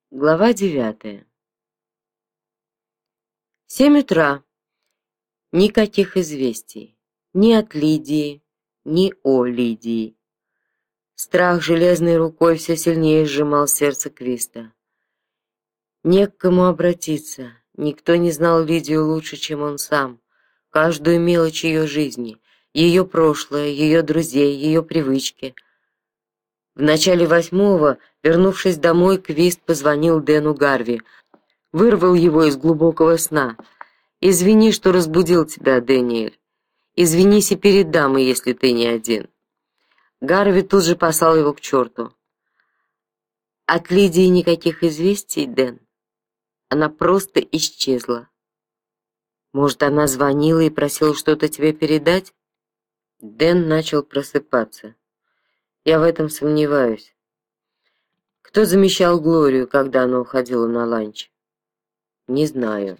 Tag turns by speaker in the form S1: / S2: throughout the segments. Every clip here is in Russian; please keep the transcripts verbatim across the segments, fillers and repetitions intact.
S1: Глава девятая. Семь утра. Никаких известий. Ни от Лидии, ни о Лидии. Страх железной рукой все сильнее сжимал сердце Квиста. Не к кому обратиться. Никто не знал Лидию лучше, чем он сам. Каждую мелочь ее жизни, ее прошлое, ее друзей, ее привычки. В начале восьмого, вернувшись домой, Квист позвонил Дэну Гарви, вырвал его из глубокого сна. «Извини, что разбудил тебя, Дэниэль. Извинись и перед дамой, если ты не один». Гарви тут же послал его к черту. «От Лидии никаких известий, Дэн. Она просто исчезла. Может, она звонила и просила что-то тебе передать?» Дэн начал просыпаться. «Я в этом сомневаюсь. Кто замещал Глорию, когда она уходила на ланч?» «Не знаю».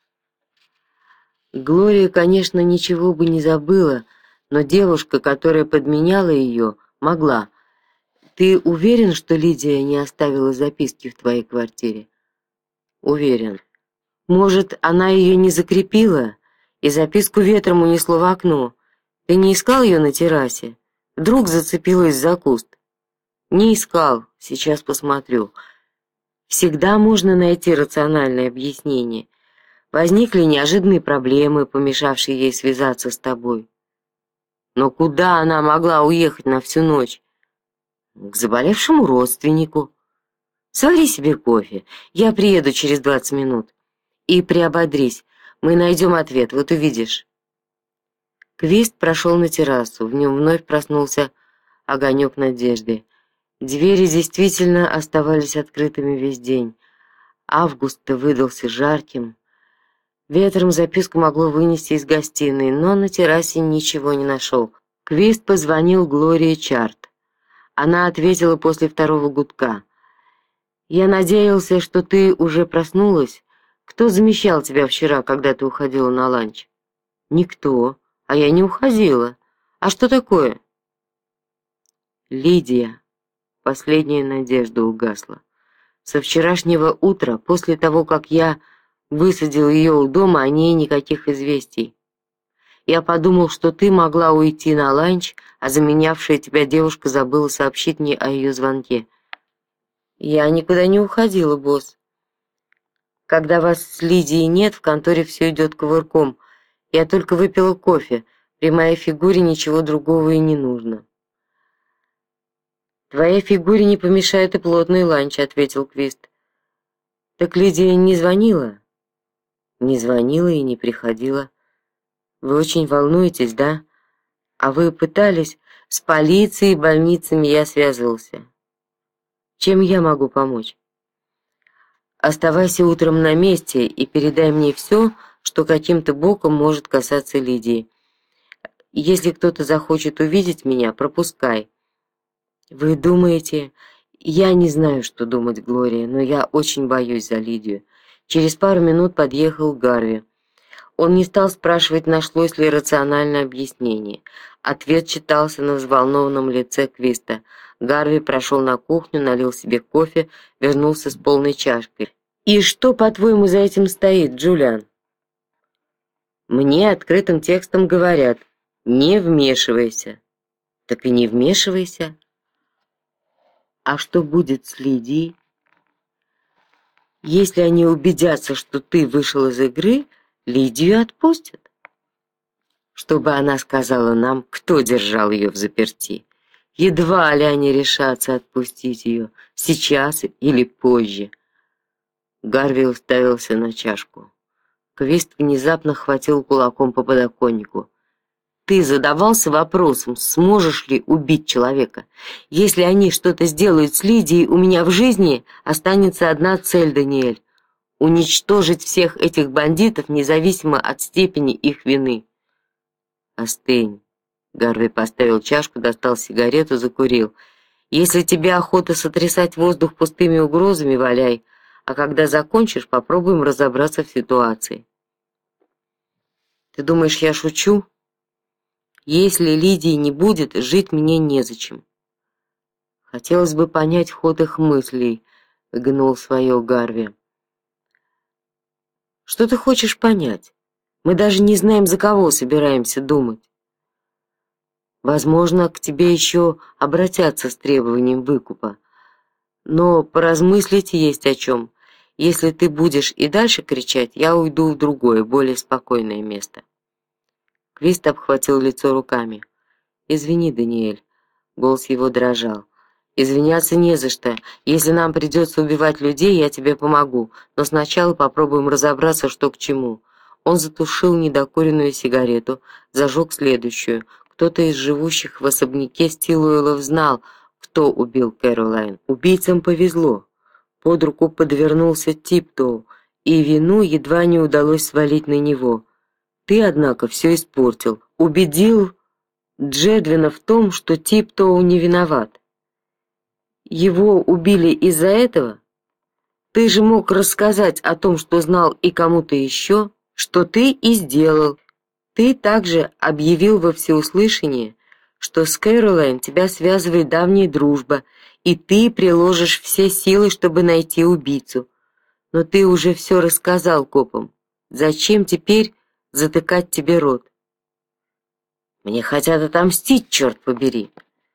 S1: Глория, конечно, ничего бы не забыла, но девушка, которая подменяла ее, могла. Ты уверен, что Лидия не оставила записки в твоей квартире? Уверен. Может, она ее не закрепила, и записку ветром унесло в окно? Ты не искал ее на террасе? Вдруг зацепилась за куст? Не искал, сейчас посмотрю. Всегда можно найти рациональное объяснение. Возникли неожиданные проблемы, помешавшие ей связаться с тобой. Но куда она могла уехать на всю ночь? К заболевшему родственнику. Свари себе кофе. Я приеду через двадцать минут. И приободрись. Мы найдем ответ, вот увидишь. Квист прошел на террасу. В нем вновь проснулся огонек надежды. Двери действительно оставались открытыми весь день. Август выдался жарким. Ветром записку могло вынести из гостиной, но на террасе ничего не нашел. Квист позвонил Глории Чарт. Она ответила после второго гудка. «Я надеялся, что ты уже проснулась. Кто замещал тебя вчера, когда ты уходила на ланч?» «Никто. А я не уходила. А что такое?» «Лидия». Последняя надежда угасла. Со вчерашнего утра, после того, как я высадил ее у дома, о ней никаких известий. Я подумал, что ты могла уйти на ланч, а заменявшая тебя девушка забыла сообщить мне о ее звонке. Я никуда не уходила, босс. Когда вас с Лидией нет, в конторе все идет кувырком. Я только выпила кофе. При моей фигуре ничего другого и не нужно. Твоей фигуре не помешает и плотный ланч, ответил Квист. Так Лидия не звонила? Не звонила и не приходила. Вы очень волнуетесь, да? А вы пытались? С полицией и больницами я связывался. Чем я могу помочь? Оставайся утром на месте и передай мне все, что каким-то боком может касаться Лидии. Если кто-то захочет увидеть меня, пропускай. Вы думаете... Я не знаю, что думать, Глория, но я очень боюсь за Лидию. Через пару минут подъехал Гарви. Он не стал спрашивать, нашлось ли рациональное объяснение. Ответ читался на взволнованном лице Квиста. Гарви прошел на кухню, налил себе кофе, вернулся с полной чашкой. «И что, по-твоему, за этим стоит, Джулиан?» «Мне открытым текстом говорят, не вмешивайся». «Так и не вмешивайся». «А что будет с Лидией?» «Если они убедятся, что ты вышел из игры, Лидию отпустят. Чтобы она сказала нам, кто держал ее взаперти. Едва ли они решатся отпустить ее, сейчас или позже». Гарви уставился на чашку. Квист внезапно хватил кулаком по подоконнику. «Ты задавался вопросом, сможешь ли убить человека? Если они что-то сделают с Лидией, у меня в жизни останется одна цель, Даниэль. Уничтожить всех этих бандитов, независимо от степени их вины». «Остынь». Гарви поставил чашку, достал сигарету, закурил. «Если тебе охота сотрясать воздух пустыми угрозами, валяй, а когда закончишь, попробуем разобраться в ситуации». «Ты думаешь, я шучу? Если Лидии не будет, жить мне незачем». Хотелось бы понять ход их мыслей. гнул свое Гарви. Что ты хочешь понять? Мы даже не знаем, за кого собираемся думать. Возможно, к тебе еще обратятся с требованием выкупа. Но поразмыслить есть о чем. Если ты будешь и дальше кричать, я уйду в другое, более спокойное место. Квист обхватил лицо руками. Извини, Даниэль. Голос его дрожал. Извиняться не за что. Если нам придется убивать людей, я тебе помогу, но сначала попробуем разобраться, что к чему. Он затушил недокуренную сигарету, зажег следующую. Кто-то из живущих в особняке Стилуэллов знал, кто убил Кэролайн. Убийцам повезло. Под руку подвернулся Типтоу, и вину едва не удалось свалить на него. Ты, однако, все испортил. Убедил Джедвина в том, что Типтоу не виноват. Его убили из-за этого? Ты же мог рассказать о том, что знал, и кому-то еще, что ты и сделал. Ты также объявил во всеуслышание, что с Кэролайн тебя связывает давняя дружба, и ты приложишь все силы, чтобы найти убийцу. Но ты уже все рассказал копам. Зачем теперь затыкать тебе рот? Мне хотят отомстить, черт побери.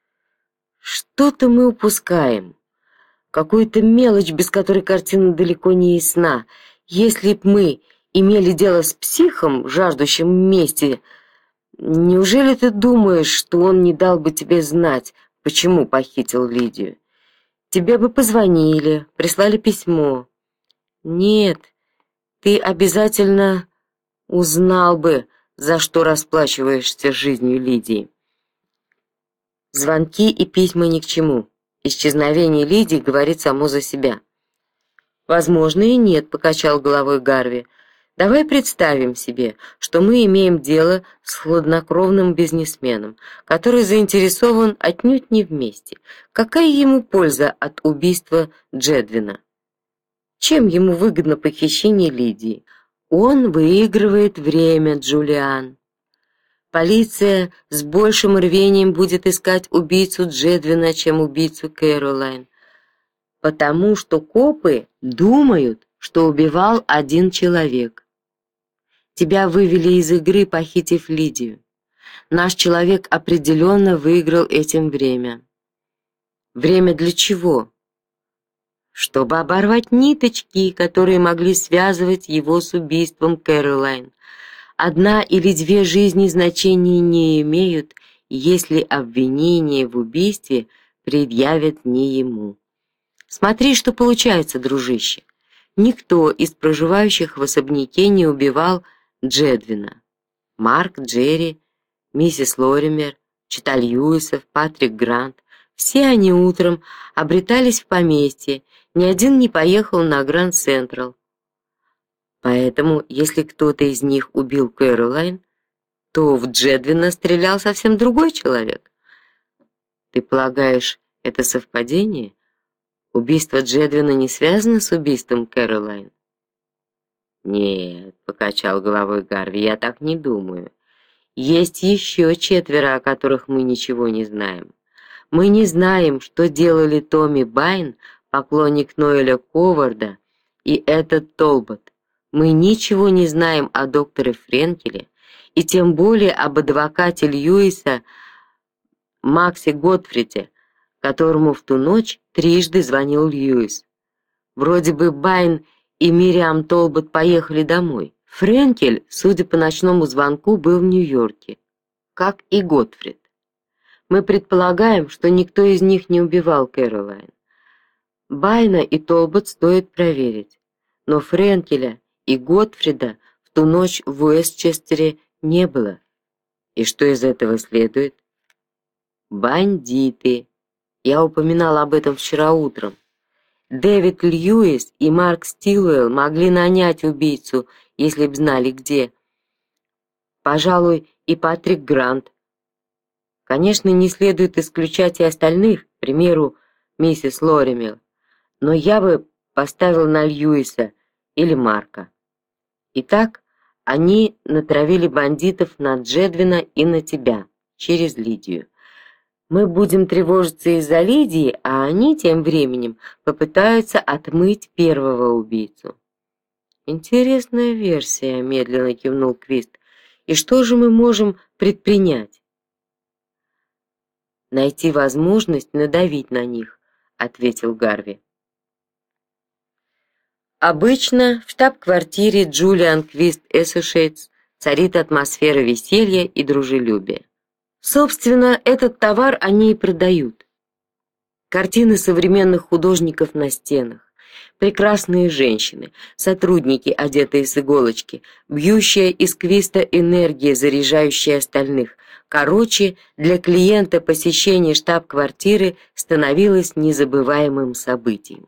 S1: Что-то мы упускаем. Какую-то мелочь, без которой картина далеко не ясна. Если б мы имели дело с психом, жаждущим мести, неужели ты думаешь, что он не дал бы тебе знать, почему похитил Лидию? Тебе бы позвонили, прислали письмо. Нет, ты обязательно узнал бы, за что расплачиваешься жизнью Лидии. Звонки и письма ни к чему. Исчезновение Лидии говорит само за себя. Возможно, и нет, покачал головой Гарви. Давай представим себе, что мы имеем дело с хладнокровным бизнесменом, который заинтересован отнюдь не в мести. Какая ему польза от убийства Джедвина? Чем ему выгодно похищение Лидии? Он выигрывает время, Джулиан. Полиция с большим рвением будет искать убийцу Джедвина, чем убийцу Кэролайн, потому что копы думают, что убивал один человек. Тебя вывели из игры, похитив Лидию. Наш человек определенно выиграл этим время. Время для чего? Чтобы оборвать ниточки, которые могли связывать его с убийством Кэролайн. Одна или две жизни значения не имеют, если обвинение в убийстве предъявят не ему. Смотри, что получается, дружище. Никто из проживающих в особняке не убивал Джедвина. Марк, Джерри, миссис Лоример, Чита Льюисов, Патрик Грант — все они утром обретались в поместье, ни один не поехал на Гранд Централ. Поэтому, если кто-то из них убил Кэролайн, то в Джедвина стрелял совсем другой человек. Ты полагаешь, это совпадение? Убийство Джедвина не связано с убийством Кэролайн? Нет, покачал головой Гарви, я так не думаю. Есть еще четверо, о которых мы ничего не знаем. Мы не знаем, что делали Томми Байн, поклонник Ноэля Коварда, и этот Толбот. Мы ничего не знаем о докторе Френкеле, и тем более об адвокате Льюиса Максе Готфриде, которому в ту ночь трижды звонил Льюис. Вроде бы Байн и Мириам Толбот поехали домой. Френкель, судя по ночному звонку, был в Нью-Йорке, как и Готфрид. Мы предполагаем, что никто из них не убивал Кэролайн. Байна и Толбот стоит проверить, но Френкеля и Готфрида в ту ночь в Уэстчестере не было. И что из этого следует? Бандиты. Я упоминал об этом вчера утром. Дэвид Льюис и Марк Стилуэлл могли нанять убийцу, если б знали где. Пожалуй, и Патрик Грант. Конечно, не следует исключать и остальных, к примеру, миссис Лоример, но я бы поставил на Льюиса или Марка. Итак, они натравили бандитов на Джедвина и на тебя через Лидию. Мы будем тревожиться из-за Лидии, а они тем временем попытаются отмыть первого убийцу. Интересная версия, медленно кивнул Квист. И что же мы можем предпринять? Найти возможность надавить на них, ответил Гарви. Обычно в штаб-квартире Джулиан Квист Associates царит атмосфера веселья и дружелюбия. Собственно, этот товар они и продают. Картины современных художников на стенах, прекрасные женщины, сотрудники, одетые с иголочки, бьющая из Квиста энергия, заряжающая остальных. Короче, для клиента посещение штаб-квартиры становилось незабываемым событием.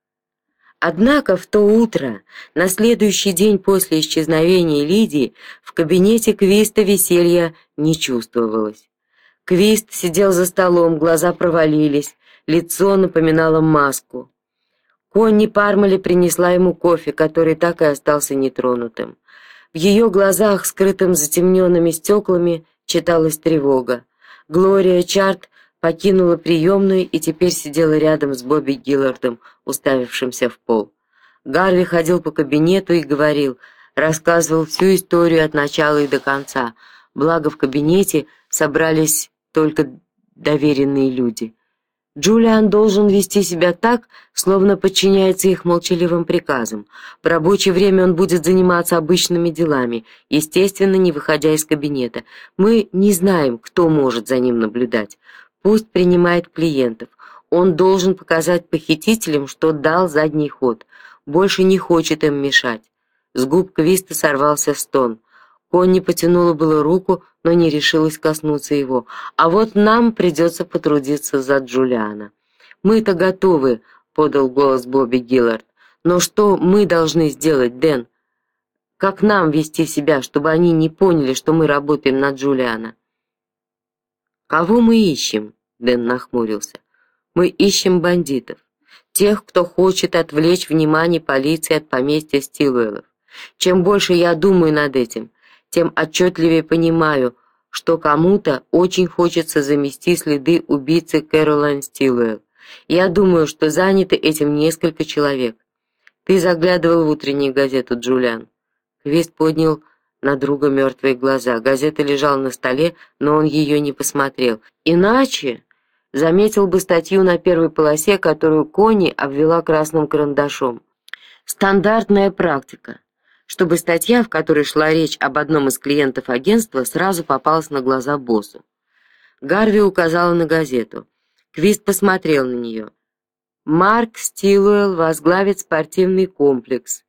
S1: Однако в то утро, на следующий день после исчезновения Лидии, в кабинете Квиста веселья не чувствовалось. Квист сидел за столом, глаза провалились, лицо напоминало маску. Конни Пармали принесла ему кофе, который так и остался нетронутым. В ее глазах, скрытым затемненными стеклами, читалась тревога. Глория Чарт покинула приемную и теперь сидела рядом с Бобби Гиллардом, уставившимся в пол. Гарви ходил по кабинету и говорил, рассказывал всю историю от начала и до конца. Благо в кабинете собрались только доверенные люди. Джулиан должен вести себя так, словно подчиняется их молчаливым приказам. В рабочее время он будет заниматься обычными делами, естественно, не выходя из кабинета. Мы не знаем, кто может за ним наблюдать. Пусть принимает клиентов. Он должен показать похитителям, что дал задний ход. Больше не хочет им мешать. С губ Квиста сорвался стон. Конни потянула было руку, но не решилась коснуться его. А вот нам придется потрудиться за Джулиана. Мы-то готовы, подал голос Бобби Гиллард. Но что мы должны сделать, Дэн? Как нам вести себя, чтобы они не поняли, что мы работаем на Джулиана? Кого мы ищем? Дэн нахмурился. Мы ищем бандитов, тех, кто хочет отвлечь внимание полиции от поместья Стилуэллов. Чем больше я думаю над этим, тем отчетливее понимаю, что кому-то очень хочется замести следы убийцы Кэролайн Стилуэлл. Я думаю, что заняты этим несколько человек. Ты заглядывал в утреннюю газету, Джулиан? Квист поднял на друга мертвые глаза. Газета лежала на столе, но он ее не посмотрел. Иначе заметил бы статью на первой полосе, которую Конни обвела красным карандашом. Стандартная практика, чтобы статья, в которой шла речь об одном из клиентов агентства, сразу попалась на глаза боссу. Гарви указала на газету. Квист посмотрел на нее. Марк Стилуэлл возглавит спортивный комплекс.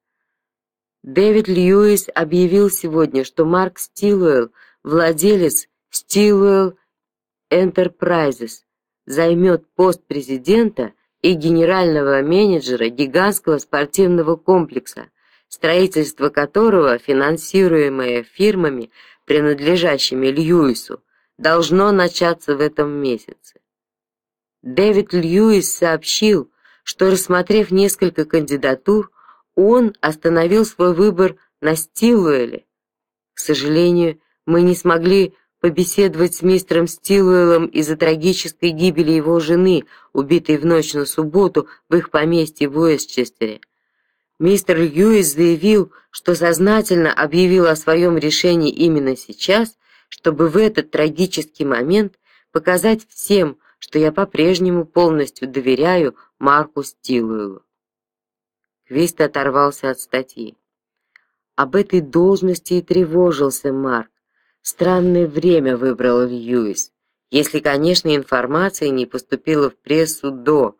S1: Дэвид Льюис объявил сегодня, что Марк Стилуэлл, владелец Стилуэлл Enterprises, займет пост президента и генерального менеджера гигантского спортивного комплекса, строительство которого, финансируемое фирмами, принадлежащими Льюису, должно начаться в этом месяце. Дэвид Льюис сообщил, что, рассмотрев несколько кандидатур, он остановил свой выбор на Стилуэлле. К сожалению, мы не смогли побеседовать с мистером Стилуэллом из-за трагической гибели его жены, убитой в ночь на субботу в их поместье в Уэстчестере. Мистер Льюис заявил, что сознательно объявил о своем решении именно сейчас, чтобы в этот трагический момент показать всем, что я по-прежнему полностью доверяю Марку Стилуэллу. Квист оторвался от статьи. Об этой должности и тревожился Марк. Странное время выбрал Льюис, если, конечно, информация не поступила в прессу до.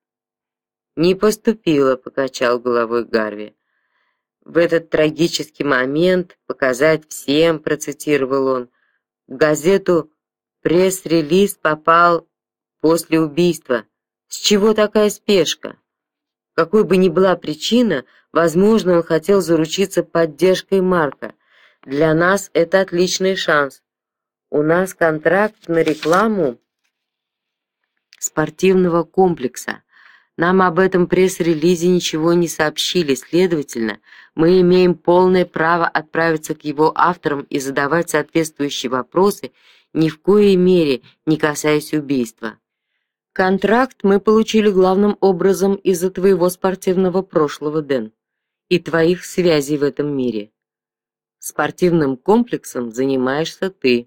S1: Не поступила, покачал головой Гарви. В этот трагический момент показать всем, процитировал он. В газету пресс-релиз попал после убийства. С чего такая спешка? Какой бы ни была причина, возможно, он хотел заручиться поддержкой Марка. Для нас это отличный шанс. У нас контракт на рекламу спортивного комплекса. Нам об этом пресс-релизе ничего не сообщили, следовательно, мы имеем полное право отправиться к его авторам и задавать соответствующие вопросы ни в коей мере не касаясь убийства. Контракт мы получили главным образом из-за твоего спортивного прошлого, Дэн, и твоих связей в этом мире. Спортивным комплексом занимаешься ты.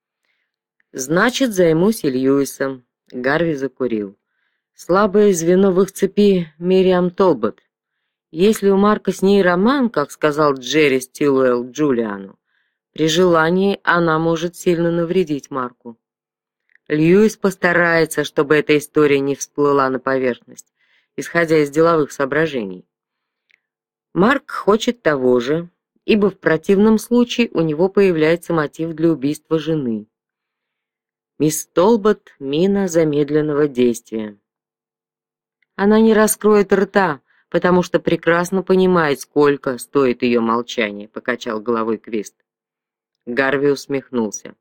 S1: Значит, займусь и Льюисом. Гарви закурил. Слабое звено в их цепи Мириам Толбот. Если у Марка с ней роман, как сказал Джерри Стилуэлл Джулиану, при желании она может сильно навредить Марку. Льюис постарается, чтобы эта история не всплыла на поверхность, исходя из деловых соображений. Марк хочет того же, ибо в противном случае у него появляется мотив для убийства жены. Мисс Толбот — мина замедленного действия. Она не раскроет рта, потому что прекрасно понимает, сколько стоит ее молчание, покачал головой Квист. Гарви усмехнулся.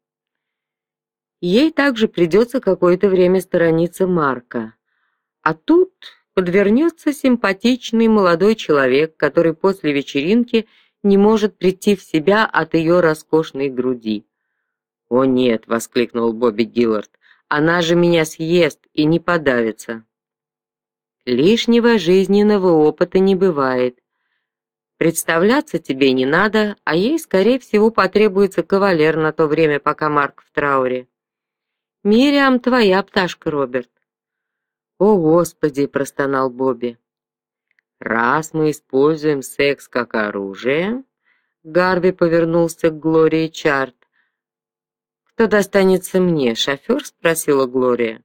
S1: Ей также придется какое-то время сторониться Марка. А тут подвернется симпатичный молодой человек, который после вечеринки не может прийти в себя от ее роскошной груди. «О нет!» — воскликнул Бобби Гиллард. «Она же меня съест и не подавится!» «Лишнего жизненного опыта не бывает. Представляться тебе не надо, а ей, скорее всего, потребуется кавалер на то время, пока Марк в трауре. Мириам твоя пташка, Роберт». «О, Господи!» — простонал Бобби. «Раз мы используем секс как оружие...» Гарви повернулся к Глории Чарт. «Кто достанется мне, шофер?» — спросила Глория.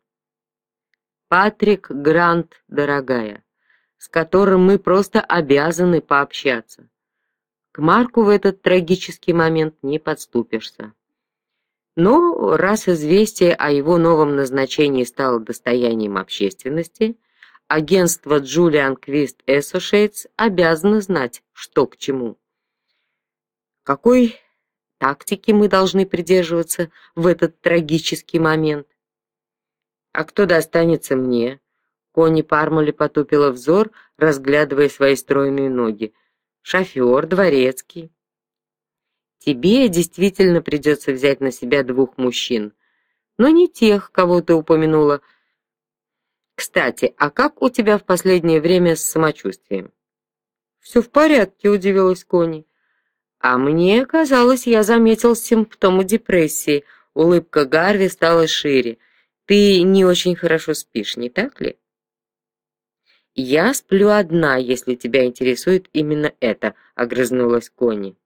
S1: «Патрик Грант, дорогая, с которым мы просто обязаны пообщаться. К Марку в этот трагический момент не подступишься. Но раз известие о его новом назначении стало достоянием общественности, агентство Julian Quist Associates обязано знать, что к чему. Какой тактики мы должны придерживаться в этот трагический момент? А кто достанется мне? Конни Пармали потупила взор, разглядывая свои стройные ноги. Шофер, дворецкий. Тебе действительно придется взять на себя двух мужчин, но не тех, кого ты упомянула. Кстати, а как у тебя в последнее время с самочувствием? «Все в порядке», — удивилась Конни. А мне казалось, я заметил симптомы депрессии. Улыбка Гарви стала шире. Ты не очень хорошо спишь, не так ли? Я сплю одна, если тебя интересует именно это, огрызнулась Конни.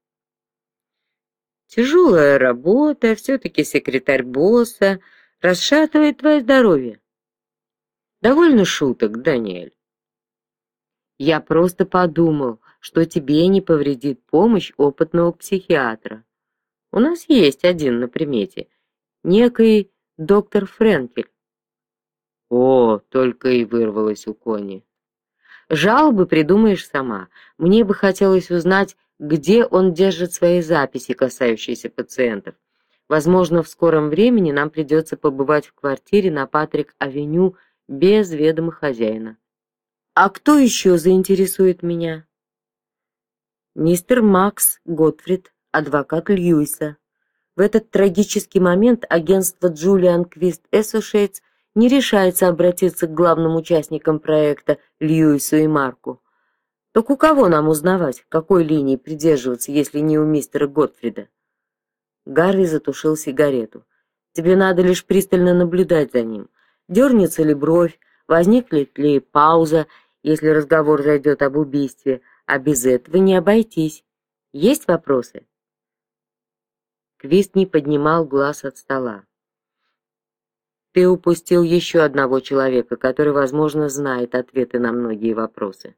S1: Тяжелая работа, все-таки секретарь босса, расшатывает твое здоровье. Довольно шуток, Даниэль. Я просто подумал, что тебе не повредит помощь опытного психиатра. У нас есть один на примете, некий доктор Френкель. О, только и вырвалось у Конни. Жалобы придумаешь сама. Мне бы хотелось узнать, где он держит свои записи, касающиеся пациентов. Возможно, в скором времени нам придется побывать в квартире на Патрик-авеню без ведома хозяина. А кто еще заинтересует меня? Мистер Макс Готфрид, адвокат Льюиса. В этот трагический момент агентство Julian Quist Associates не решается обратиться к главным участникам проекта Льюису и Марку. Так у кого нам узнавать, какой линии придерживаться, если не у мистера Готфрида? Гарви затушил сигарету. Тебе надо лишь пристально наблюдать за ним. Дернется ли бровь, возникнет ли пауза, если разговор зайдет об убийстве, а без этого не обойтись. Есть вопросы? Квист не поднимал глаз от стола. Ты упустил еще одного человека, который, возможно, знает ответы на многие вопросы.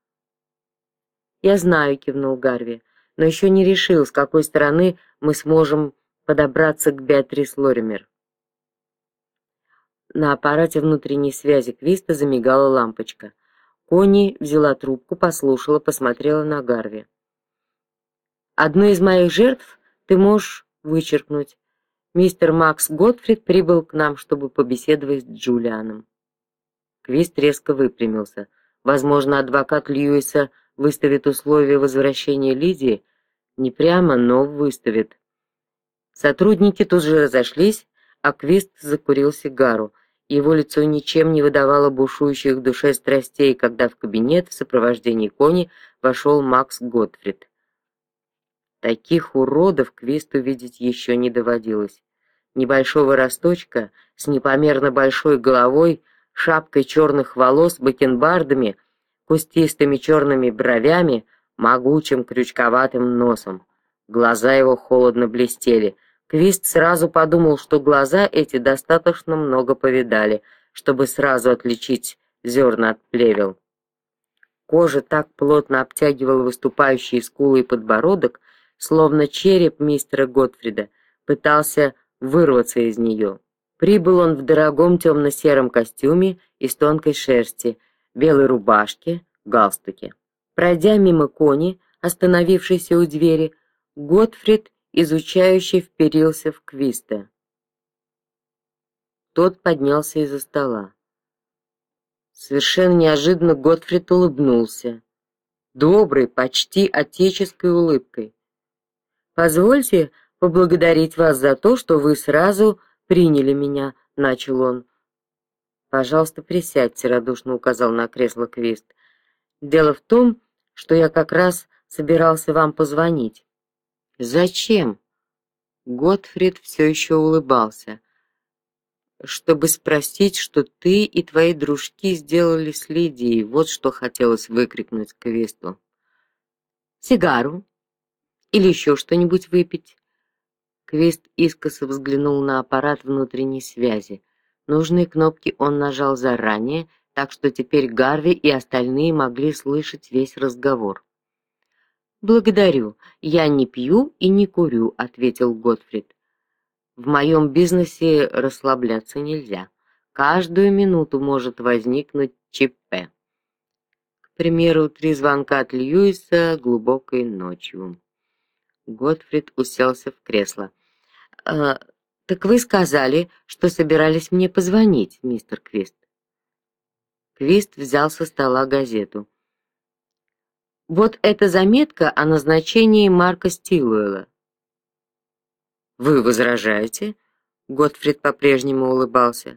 S1: Я знаю, кивнул Гарви, но еще не решил, с какой стороны мы сможем подобраться к Беатрис Лоример. На аппарате внутренней связи Квиста замигала лампочка. Конни взяла трубку, послушала, посмотрела на Гарви. Одну из моих жертв ты можешь вычеркнуть. Мистер Макс Готфрид прибыл к нам, чтобы побеседовать с Джулианом. Квист резко выпрямился. Возможно, адвокат Льюиса выставит условия возвращения Лидии, не прямо, но выставит. Сотрудники тут же разошлись, а Квист закурил сигару. Его лицо ничем не выдавало бушующих в душе страстей, когда в кабинет в сопровождении Кони вошел Макс Готфрид. Таких уродов Квисту видеть еще не доводилось. Небольшого росточка, с непомерно большой головой, шапкой черных волос, бакенбардами, кустистыми черными бровями, могучим крючковатым носом. Глаза его холодно блестели. Квист сразу подумал, что глаза эти достаточно много повидали, чтобы сразу отличить зерна от плевел. Кожа так плотно обтягивала выступающие скулы и подбородок, словно череп мистера Готфрида пытался вырваться из нее. Прибыл он в дорогом темно-сером костюме из тонкой шерсти, белой рубашке, галстуке. Пройдя мимо Кони, остановившейся у двери, Готфрид изучающе вперился в Квиста. Тот поднялся из-за стола. Совершенно неожиданно Готфрид улыбнулся, доброй, почти отеческой улыбкой. «Позвольте поблагодарить вас за то, что вы сразу приняли меня», — начал он. «Пожалуйста, присядьте», — радушно указал на кресло Квист. «Дело в том, что я как раз собирался вам позвонить». «Зачем?» Готфрид все еще улыбался. «Чтобы спросить, что ты и твои дружки сделали с Лидией», вот что хотелось выкрикнуть Квисту. «Сигару? Или еще что-нибудь выпить?» Квист искоса взглянул на аппарат внутренней связи. Нужные кнопки он нажал заранее, так что теперь Гарви и остальные могли слышать весь разговор. «Благодарю, я не пью и не курю», — ответил Готфрид. «В моем бизнесе расслабляться нельзя. Каждую минуту может возникнуть ЧП. К примеру, три звонка от Льюиса глубокой ночью». Готфрид уселся в кресло. «А, так вы сказали, что собирались мне позвонить, мистер Квист». Квист взял со стола газету. «Вот эта заметка о назначении Марка Стилуэлла». «Вы возражаете?» Готфрид по-прежнему улыбался.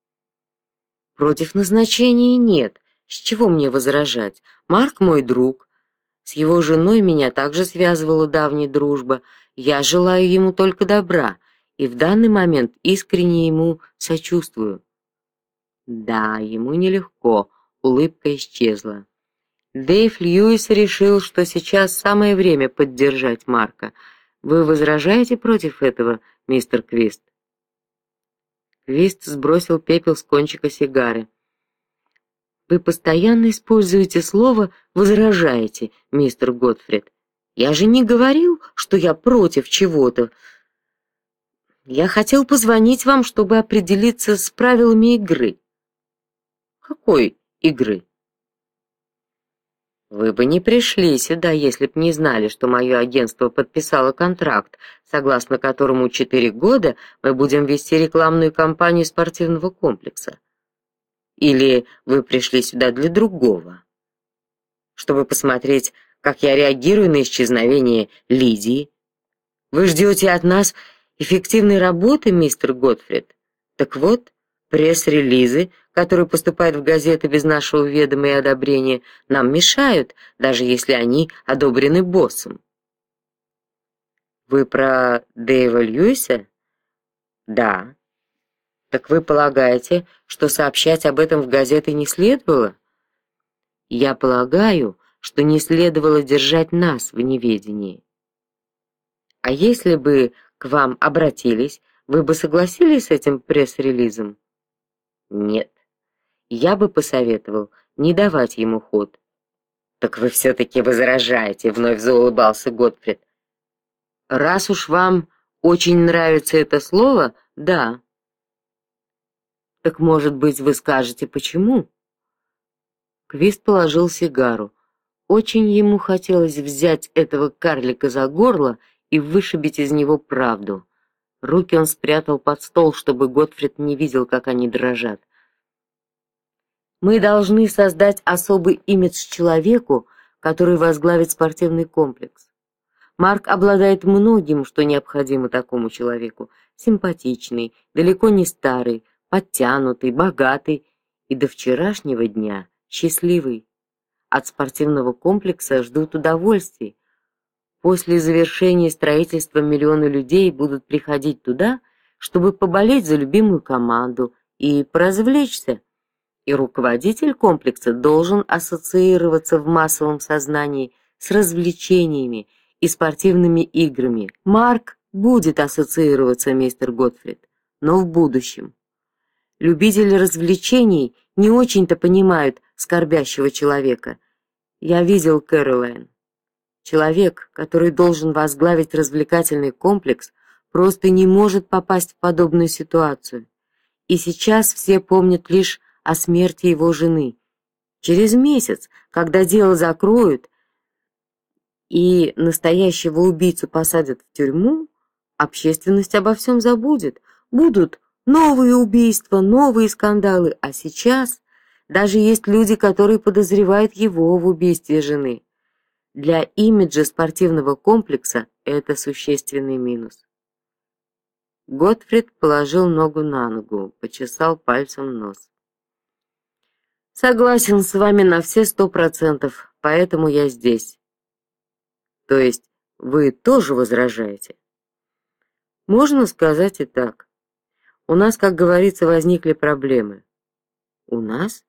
S1: «Против назначения нет. С чего мне возражать? Марк мой друг. С его женой меня также связывала давняя дружба. Я желаю ему только добра, и в данный момент искренне ему сочувствую». Да, ему нелегко, улыбка исчезла. Дэйв Льюис решил, что сейчас самое время поддержать Марка. Вы возражаете против этого, мистер Квист? Квист сбросил пепел с кончика сигары. Вы постоянно используете слово «возражаете», мистер Готфрид. Я же не говорил, что я против чего-то. Я хотел позвонить вам, чтобы определиться с правилами игры. Какой игры? Вы бы не пришли сюда, если б не знали, что мое агентство подписало контракт, согласно которому четыре года мы будем вести рекламную кампанию спортивного комплекса. Или вы пришли сюда для другого? Чтобы посмотреть, как я реагирую на исчезновение Лидии? Вы ждете от нас эффективной работы, мистер Готфрид? Так вот, пресс-релизы, которые поступают в газеты без нашего ведома и одобрения, нам мешают, даже если они одобрены боссом. Вы про Дэйва Льюиса? Да. Так вы полагаете, что сообщать об этом в газеты не следовало? Я полагаю, что не следовало держать нас в неведении. А если бы к вам обратились, вы бы согласились с этим пресс-релизом? Нет. Я бы посоветовал не давать ему ход. Так вы все-таки возражаете, вновь заулыбался Готфрид. Раз уж вам очень нравится это слово, да. Так, может быть, вы скажете, почему? Квист положил сигару. Очень ему хотелось взять этого карлика за горло и вышибить из него правду. Руки он спрятал под стол, чтобы Готфрид не видел, как они дрожат. Мы должны создать особый имидж человеку, который возглавит спортивный комплекс. Марк обладает многим, что необходимо такому человеку: симпатичный, далеко не старый, подтянутый, богатый и до вчерашнего дня счастливый. От спортивного комплекса ждут удовольствий. После завершения строительства миллионы людей будут приходить туда, чтобы поболеть за любимую команду и поразвлечься. И руководитель комплекса должен ассоциироваться в массовом сознании с развлечениями и спортивными играми. Марк будет ассоциироваться, мистер Готфрид, но в будущем. Любители развлечений не очень-то понимают скорбящего человека. Я видел Кэролайн. Человек, который должен возглавить развлекательный комплекс, просто не может попасть в подобную ситуацию. И сейчас все помнят лишь о смерти его жены. Через месяц, когда дело закроют и настоящего убийцу посадят в тюрьму, общественность обо всем забудет. Будут новые убийства, новые скандалы, а сейчас даже есть люди, которые подозревают его в убийстве жены. Для имиджа спортивного комплекса это существенный минус. Готфрид положил ногу на ногу, почесал пальцем нос. Согласен с вами на все сто процентов, поэтому я здесь. То есть вы тоже возражаете? Можно сказать и так. У нас, как говорится, возникли проблемы. У нас?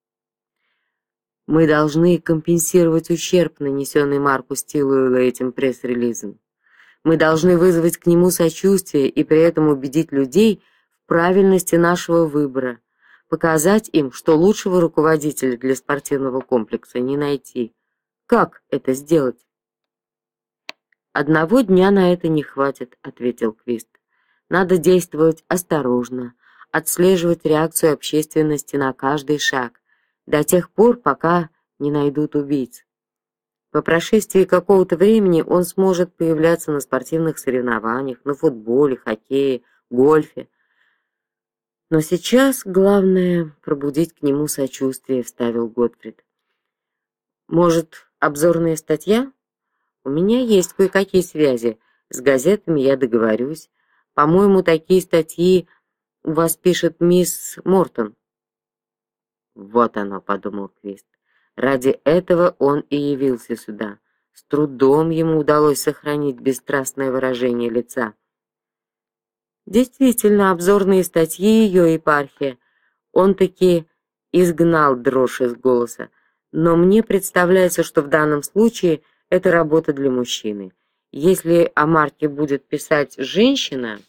S1: Мы должны компенсировать ущерб, нанесенный Марку Стилуэллу этим пресс-релизом. Мы должны вызвать к нему сочувствие и при этом убедить людей в правильности нашего выбора, показать им, что лучшего руководителя для спортивного комплекса не найти. Как это сделать? Одного дня на это не хватит, ответил Квист. Надо действовать осторожно, отслеживать реакцию общественности на каждый шаг, до тех пор, пока не найдут убийц. По прошествии какого-то времени он сможет появляться на спортивных соревнованиях, на футболе, хоккее, гольфе. Но сейчас главное пробудить к нему сочувствие, вставил Готфрид. Может, обзорная статья? У меня есть кое-какие связи. С газетами я договорюсь. По-моему, такие статьи у вас пишет мисс Мортон. Вот оно, подумал Квист. Ради этого он и явился сюда. С трудом ему удалось сохранить бесстрастное выражение лица. Действительно, обзорные статьи ее епархия. Он таки изгнал дрожь из голоса. Но мне представляется, что в данном случае это работа для мужчины. Если о Марке будет писать женщина,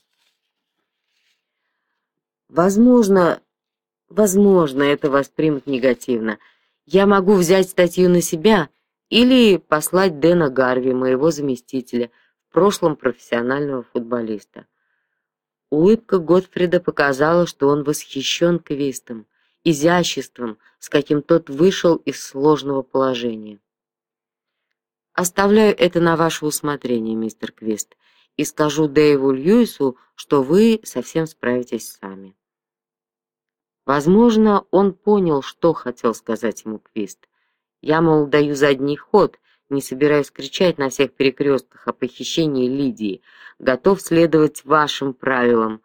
S1: возможно, возможно, это воспримут негативно. Я могу взять статью на себя или послать Дэна Гарви, моего заместителя, в прошлом профессионального футболиста. Улыбка Готфрида показала, что он восхищен Квистом, изяществом, с каким тот вышел из сложного положения. Оставляю это на ваше усмотрение, мистер Квист, и скажу Дэйву Льюису, что вы совсем справитесь сами. Возможно, он понял, что хотел сказать ему Квист. Я, мол, даю задний ход, не собираюсь кричать на всех перекрестках о похищении Лидии, готов следовать вашим правилам.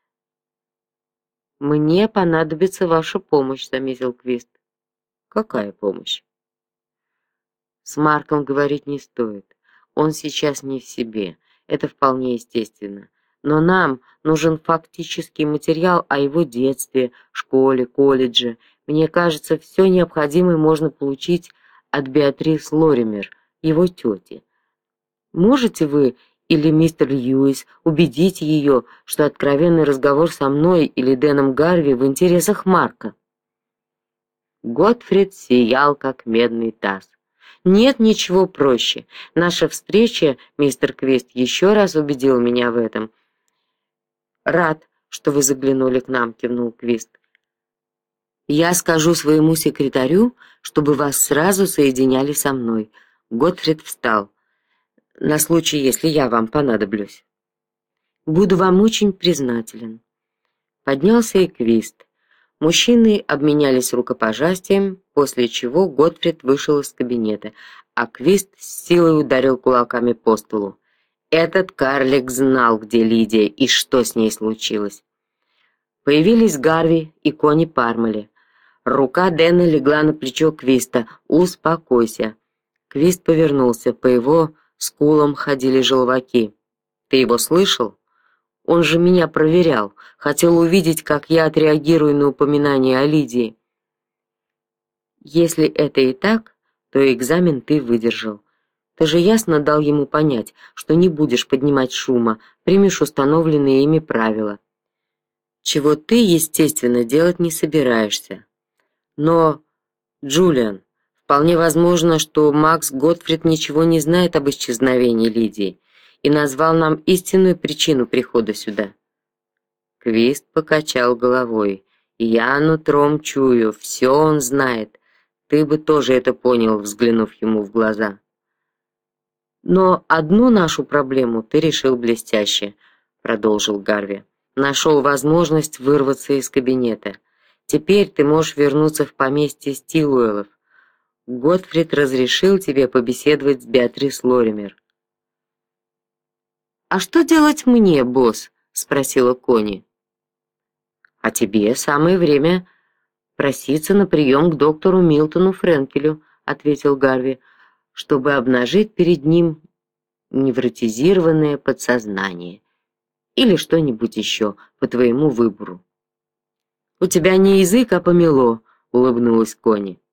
S1: Мне понадобится ваша помощь, заметил Квист. Какая помощь? С Марком говорить не стоит. Он сейчас не в себе. Это вполне естественно. Но нам нужен фактический материал о его детстве, школе, колледже. Мне кажется, все необходимое можно получить от Беатрис Лоример, его тети. Можете вы или мистер Льюис убедить ее, что откровенный разговор со мной или Дэном Гарви в интересах Марка? Готфрид сиял как медный таз. Нет ничего проще. Наша встреча, мистер Квист, еще раз убедил меня в этом. Рад, что вы заглянули к нам, кивнул Квист. Я скажу своему секретарю, чтобы вас сразу соединяли со мной. Готфрид встал. На случай, если я вам понадоблюсь. Буду вам очень признателен. Поднялся и Квист. Мужчины обменялись рукопожатием, после чего Готфрид вышел из кабинета, а Квист с силой ударил кулаками по столу. Этот карлик знал, где Лидия и что с ней случилось. Появились Гарви и Кони Пармали. Рука Дэна легла на плечо Квиста. «Успокойся». Квист повернулся, по его скулам ходили желваки. «Ты его слышал? Он же меня проверял, хотел увидеть, как я отреагирую на упоминание о Лидии». «Если это и так, то экзамен ты выдержал. Ты же ясно дал ему понять, что не будешь поднимать шума, примешь установленные ими правила. Чего ты, естественно, делать не собираешься. Но, Джулиан, вполне возможно, что Макс Готфрид ничего не знает об исчезновении Лидии и назвал нам истинную причину прихода сюда». Квист покачал головой. «Я нутром чую, все он знает. Ты бы тоже это понял, взглянув ему в глаза». «Но одну нашу проблему ты решил блестяще», — продолжил Гарви. «Нашел возможность вырваться из кабинета. Теперь ты можешь вернуться в поместье Стилуэллов. Готфрид разрешил тебе побеседовать с Беатрис Лоример». «А что делать мне, босс?» — спросила Кони. «А тебе самое время проситься на прием к доктору Милтону Френкелю», — ответил Гарви, «чтобы обнажить перед ним невротизированное подсознание или что-нибудь еще по твоему выбору». «У тебя не язык, а помело», — улыбнулась Кони.